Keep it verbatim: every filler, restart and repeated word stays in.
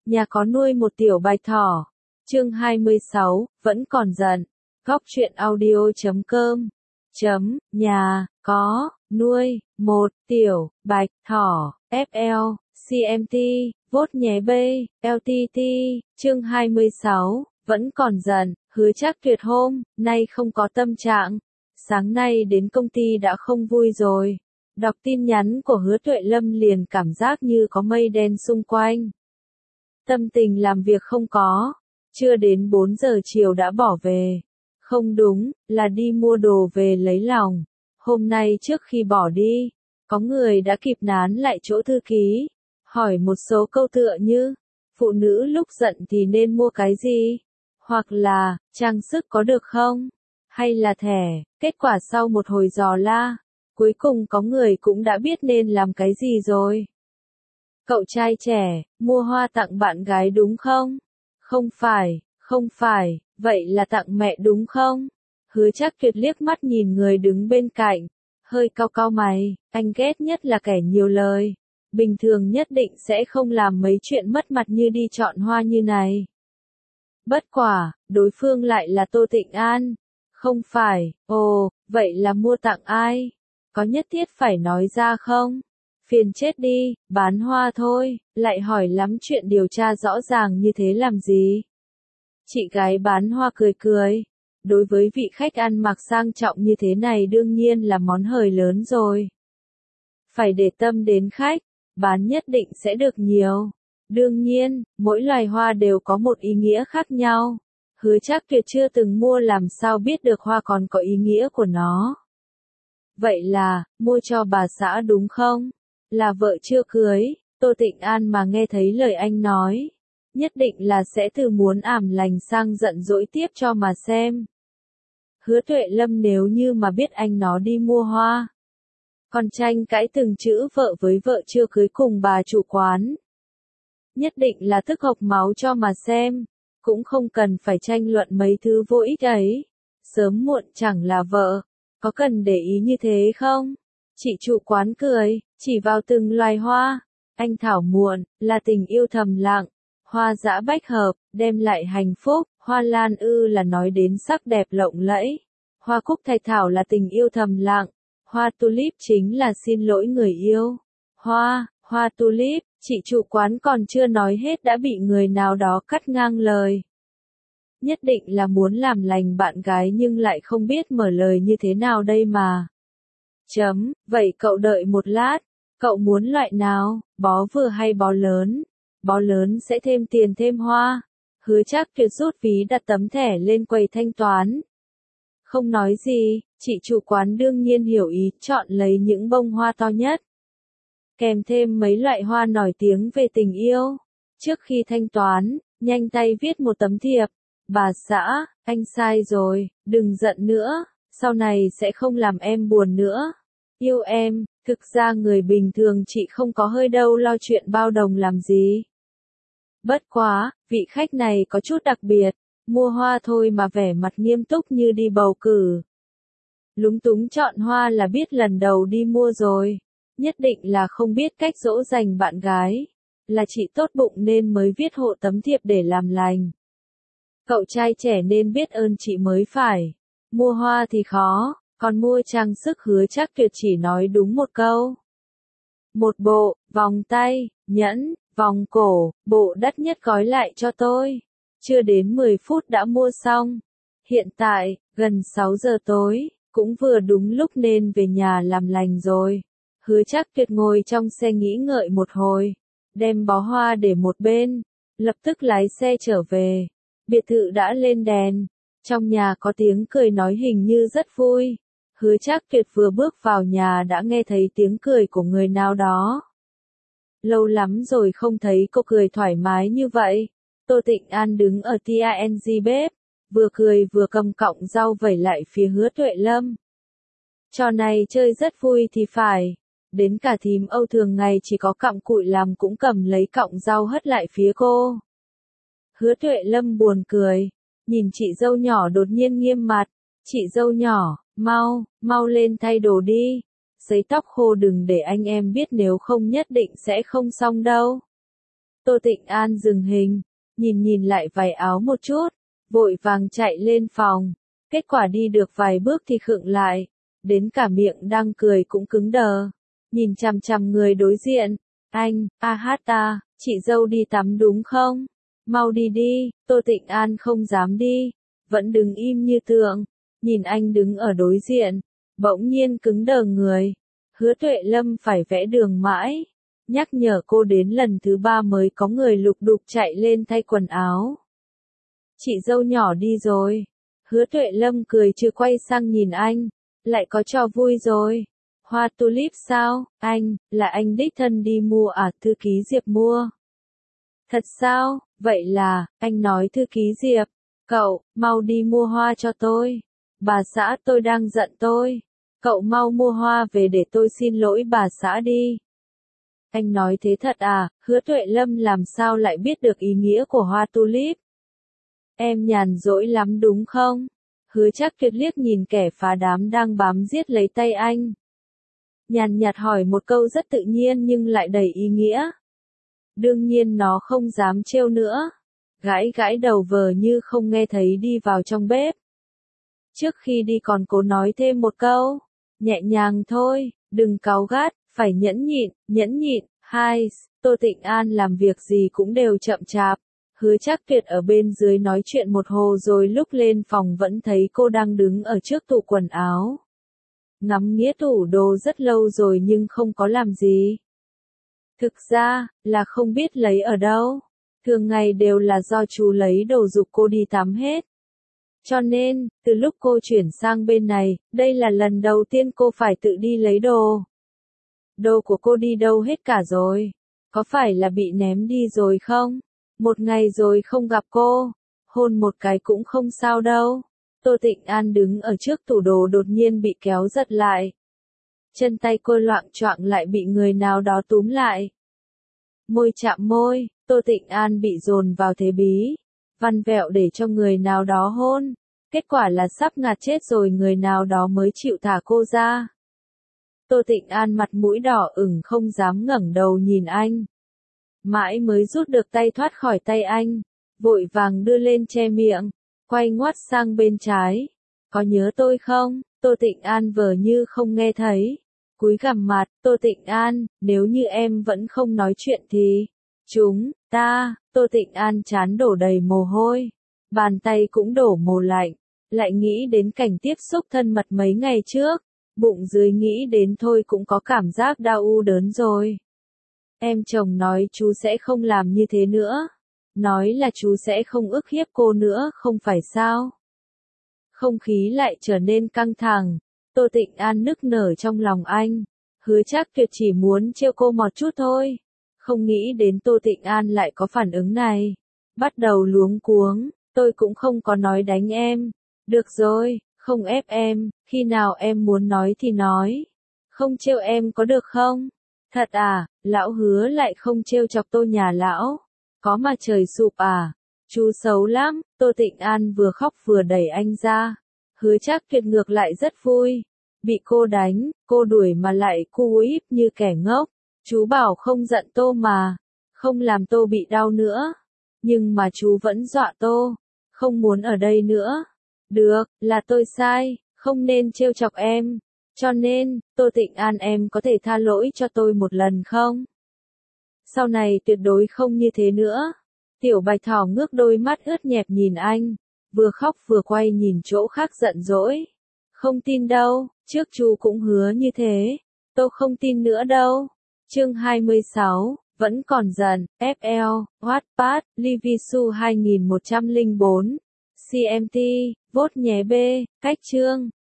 Nhà có nuôi một tiểu bạch thỏ. Chương hai mươi sáu, vẫn còn giận. Góc truyện audio chấm com. Chấm, nhà, có, nuôi, một, tiểu, bạch, thỏ, ép lờ, xê em tê, vote nhé B, lờ tê tê, chương hai mươi sáu, vẫn còn giận, hứa Trác Tuyệt hôm nay không có tâm trạng. Sáng nay đến công ty đã không vui rồi. Đọc tin nhắn của Hứa Tuệ Lâm liền cảm giác như có mây đen xung quanh. Tâm tình làm việc không có. Chưa đến bốn giờ chiều đã bỏ về. Không đúng, là đi mua đồ về lấy lòng. Hôm nay trước khi bỏ đi, có người đã kịp nán lại chỗ thư ký, hỏi một số câu tựa như, phụ nữ lúc giận thì nên mua cái gì? Hoặc là, trang sức có được không? Hay là thẻ? Kết quả sau một hồi dò la, cuối cùng có người cũng đã biết nên làm cái gì rồi. Cậu trai trẻ, mua hoa tặng bạn gái đúng không? Không phải, không phải, vậy là tặng mẹ đúng không? Hứa Trác Tuyệt liếc mắt nhìn người đứng bên cạnh, hơi cau cau mày, anh ghét nhất là kẻ nhiều lời. Bình thường nhất định sẽ không làm mấy chuyện mất mặt như đi chọn hoa như này. Bất quả, đối phương lại là Tô Tịnh An. Không phải, ồ, vậy là mua tặng ai? Có nhất thiết phải nói ra không? Phiền chết đi, bán hoa thôi, lại hỏi lắm chuyện điều tra rõ ràng như thế làm gì? Chị gái bán hoa cười cười. Đối với vị khách ăn mặc sang trọng như thế này đương nhiên là món hời lớn rồi. Phải để tâm đến khách, bán nhất định sẽ được nhiều. Đương nhiên, mỗi loài hoa đều có một ý nghĩa khác nhau. Hứa Trác Tuyệt chưa từng mua làm sao biết được hoa còn có ý nghĩa của nó. Vậy là, mua cho bà xã đúng không? Là vợ chưa cưới, Tô Tịnh An mà nghe thấy lời anh nói. Nhất định là sẽ từ muốn ảm lành sang giận dỗi tiếp cho mà xem. Hứa Tuệ Lâm nếu như mà biết anh nó đi mua hoa. Còn tranh cãi từng chữ vợ với vợ chưa cưới cùng bà chủ quán. Nhất định là tức hộc máu cho mà xem. Cũng không cần phải tranh luận mấy thứ vô ích ấy. Sớm muộn chẳng là vợ. Có cần để ý như thế không? Chị chủ quán cười, chỉ vào từng loài hoa. Anh thảo muộn, là tình yêu thầm lặng. Hoa dã bách hợp, đem lại hạnh phúc. Hoa lan ư là nói đến sắc đẹp lộng lẫy. Hoa cúc thạch thảo là tình yêu thầm lặng. Hoa tulip chính là xin lỗi người yêu. Hoa, hoa tulip, chị chủ quán còn chưa nói hết đã bị người nào đó cắt ngang lời. Nhất định là muốn làm lành bạn gái nhưng lại không biết mở lời như thế nào đây mà. Chấm, vậy cậu đợi một lát, cậu muốn loại nào, bó vừa hay bó lớn? Bó lớn sẽ thêm tiền thêm hoa. Hứa Trác Tuyệt rút ví đặt tấm thẻ lên quầy thanh toán. Không nói gì, chị chủ quán đương nhiên hiểu ý, chọn lấy những bông hoa to nhất. Kèm thêm mấy loại hoa nổi tiếng về tình yêu. Trước khi thanh toán, nhanh tay viết một tấm thiệp. Bà xã, anh sai rồi, đừng giận nữa, sau này sẽ không làm em buồn nữa. Yêu em, thực ra người bình thường chị không có hơi đâu lo chuyện bao đồng làm gì. Bất quá, vị khách này có chút đặc biệt, mua hoa thôi mà vẻ mặt nghiêm túc như đi bầu cử. Lúng túng chọn hoa là biết lần đầu đi mua rồi, nhất định là không biết cách dỗ dành bạn gái, là chị tốt bụng nên mới viết hộ tấm thiệp để làm lành. Cậu trai trẻ nên biết ơn chị mới phải, mua hoa thì khó, còn mua trang sức Hứa Trác Tuyệt chỉ nói đúng một câu. Một bộ, vòng tay, nhẫn, vòng cổ, bộ đắt nhất gói lại cho tôi. Chưa đến mười phút đã mua xong. Hiện tại, gần sáu giờ tối, cũng vừa đúng lúc nên về nhà làm lành rồi. Hứa Trác Tuyệt ngồi trong xe nghĩ ngợi một hồi, đem bó hoa để một bên, lập tức lái xe trở về. Biệt thự đã lên đèn, trong nhà có tiếng cười nói hình như rất vui. Hứa Trác Tuyệt vừa bước vào nhà đã nghe thấy tiếng cười của người nào đó. Lâu lắm rồi không thấy cô cười thoải mái như vậy. Tô Tịnh An đứng ở tang bếp, vừa cười vừa cầm cọng rau vẩy lại phía Hứa Tuệ Lâm. Trò này chơi rất vui thì phải. Đến cả thím Âu thường ngày chỉ có cặm cụi làm cũng cầm lấy cọng rau hất lại phía cô. Hứa Tuệ Lâm buồn cười, nhìn chị dâu nhỏ đột nhiên nghiêm mặt. Chị dâu nhỏ, mau, mau lên thay đồ đi. Sấy tóc khô đừng để anh em biết nếu không nhất định sẽ không xong đâu. Tô Tịnh An dừng hình, nhìn nhìn lại váy áo một chút, vội vàng chạy lên phòng. Kết quả đi được vài bước thì khựng lại, đến cả miệng đang cười cũng cứng đờ. Nhìn chằm chằm người đối diện, anh, a hát ta, chị dâu đi tắm đúng không? Mau đi đi, Tô Tịnh An không dám đi, vẫn đứng im như tượng, nhìn anh đứng ở đối diện, bỗng nhiên cứng đờ người. Hứa Tuệ Lâm phải vẽ đường mãi, nhắc nhở cô đến lần thứ ba mới có người lục đục chạy lên thay quần áo. Chị dâu nhỏ đi rồi. Hứa Tuệ Lâm cười chưa quay sang nhìn anh, lại có trò vui rồi. Hoa tulip sao, anh, là anh đích thân đi mua à? Thư ký Diệp mua. Thật sao, vậy là, anh nói thư ký Diệp, cậu, mau đi mua hoa cho tôi. Bà xã tôi đang giận tôi. Cậu mau mua hoa về để tôi xin lỗi bà xã đi. Anh nói thế thật à? Hứa Tuệ Lâm làm sao lại biết được ý nghĩa của hoa tulip? Em nhàn rỗi lắm đúng không? Hứa Trác Tuyệt liếc nhìn kẻ phá đám đang bám giết lấy tay anh. Nhàn nhạt hỏi một câu rất tự nhiên nhưng lại đầy ý nghĩa. Đương nhiên nó không dám trêu nữa. Gãi gãi đầu vờ như không nghe thấy đi vào trong bếp. Trước khi đi còn cố nói thêm một câu. Nhẹ nhàng thôi, đừng cáu gắt, phải nhẫn nhịn, nhẫn nhịn. Hai, Tô Tịnh An làm việc gì cũng đều chậm chạp. Hứa Trác Tuyệt ở bên dưới nói chuyện một hồ rồi lúc lên phòng vẫn thấy cô đang đứng ở trước tủ quần áo. Ngắm nghía tủ đồ rất lâu rồi nhưng không có làm gì. Thực ra, là không biết lấy ở đâu. Thường ngày đều là do chú lấy đồ giục cô đi tắm hết. Cho nên, từ lúc cô chuyển sang bên này, đây là lần đầu tiên cô phải tự đi lấy đồ. Đồ của cô đi đâu hết cả rồi? Có phải là bị ném đi rồi không? Một ngày rồi không gặp cô, hôn một cái cũng không sao đâu. Tô Tịnh An đứng ở trước tủ đồ đột nhiên bị kéo giật lại. Chân tay cô loạng choạng lại bị người nào đó túm lại. Môi chạm môi, Tô Tịnh An bị dồn vào thế bí, vặn vẹo để cho người nào đó hôn. Kết quả là sắp ngạt chết rồi người nào đó mới chịu thả cô ra. Tô Tịnh An mặt mũi đỏ ửng không dám ngẩng đầu nhìn anh. Mãi mới rút được tay thoát khỏi tay anh, vội vàng đưa lên che miệng, quay ngoắt sang bên trái. Có nhớ tôi không? Tô Tịnh An vờ như không nghe thấy. Cúi gằm mặt, Tô Tịnh An, nếu như em vẫn không nói chuyện thì, chúng, ta, Tô Tịnh An trán đổ đầy mồ hôi, bàn tay cũng đổ mồ lạnh, lại nghĩ đến cảnh tiếp xúc thân mật mấy ngày trước, bụng dưới nghĩ đến thôi cũng có cảm giác đau u đớn rồi. Em chồng nói chú sẽ không làm như thế nữa. Nói là chú sẽ không ức hiếp cô nữa không phải sao? Không khí lại trở nên căng thẳng. Tô Tịnh An nức nở trong lòng anh. Hứa Trác Tuyệt chỉ muốn trêu cô một chút thôi. Không nghĩ đến Tô Tịnh An lại có phản ứng này. Bắt đầu luống cuống. Tôi cũng không có nói đánh em. Được rồi, không ép em. Khi nào em muốn nói thì nói. Không trêu em có được không? Thật à, lão Hứa lại không trêu chọc tôi nhà lão. Có mà trời sụp à? Chú xấu lắm. Tô Tịnh An vừa khóc vừa đẩy anh ra. Hứa Trác Tuyệt ngược lại rất vui. Bị cô đánh, cô đuổi mà lại cu íp như kẻ ngốc. Chú bảo không giận Tô mà. Không làm Tô bị đau nữa. Nhưng mà chú vẫn dọa Tô. Không muốn ở đây nữa. Được, là tôi sai. Không nên trêu chọc em. Cho nên, Tô Tịnh An em có thể tha lỗi cho tôi một lần không? Sau này tuyệt đối không như thế nữa. Tiểu Bạch Thỏ ngước đôi mắt ướt nhẹp nhìn anh, vừa khóc vừa quay nhìn chỗ khác giận dỗi. Không tin đâu, trước chú cũng hứa như thế. Tôi không tin nữa đâu. Chương hai mươi sáu, vẫn còn giận, ép lờ, Wattpad, Livisu hai nghìn một trăm lẻ bốn, xê em tê, vote nhé B, cách chương.